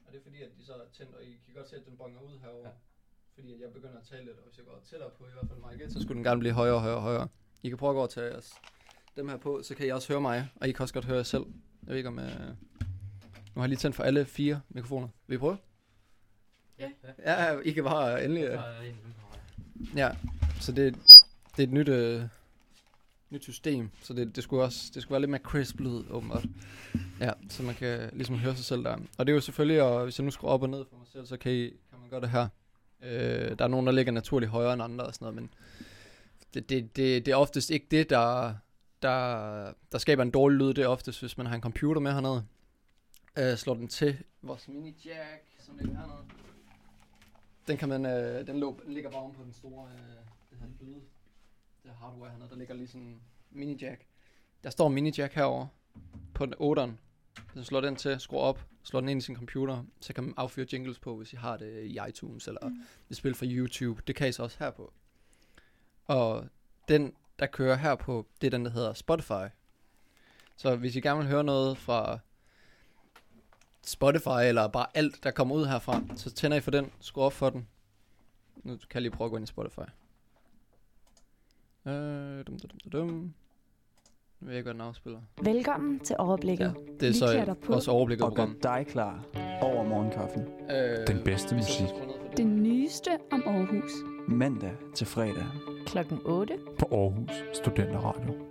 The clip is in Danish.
Og det er fordi, at de så er tændt, og I kan godt se, at den bonger ud herovre. Ja. Fordi at jeg begynder at tale lidt, og hvis jeg går tættere på, i hvert fald mig, så skulle den gerne blive højere og højere og højere. I kan prøve at gå og tage dem her på, så kan I også høre mig, og I kan også godt høre jer selv. Jeg ved ikke om... Nu har jeg lige tændt for alle 4 mikrofoner. Vil I prøve? Ja. Ja, I kan bare endelig... Ja, så det er et nyt system, så det skulle være lidt mere crisp lyd, åbenbart. Ja, så man kan ligesom høre sig selv der. Og det er jo selvfølgelig, og hvis jeg nu skruer op og ned for mig selv, så kan man gøre det her. Der er nogen, der ligger naturligt højere end andre og sådan noget, men det er oftest ikke det, der skaber en dårlig lyd. Det er oftest, hvis man har en computer med hernede. Slår den til vores mini-jack, som ligger hernede. Den kan man, den ligger bare oven på den store, det her bløde, det hardware hernede, der ligger lige sådan en mini-jack. Der står en mini-jack herovre på den 8'eren. Hvis man slår den til, skruer op, slår den ind i sin computer, så kan man afføre jingles på, hvis I har det i iTunes eller et spil fra YouTube. Det kan I så også her på. Og den, der kører her på, det er den, der hedder Spotify. Så hvis I gerne vil høre noget fra Spotify eller bare alt, der kommer ud herfra, så tænder I for den, skruer op for den. Nu kan jeg lige prøve at gå ind i Spotify. Nu vil jeg gøre den afspiller. Velkommen til Overblikket. Ja, det er så også Overblikket og gør dig klar over morgenkaffen. Den bedste musik. Det nyeste om Aarhus. Mandag til fredag. Klokken 8. På Aarhus Studenterradio.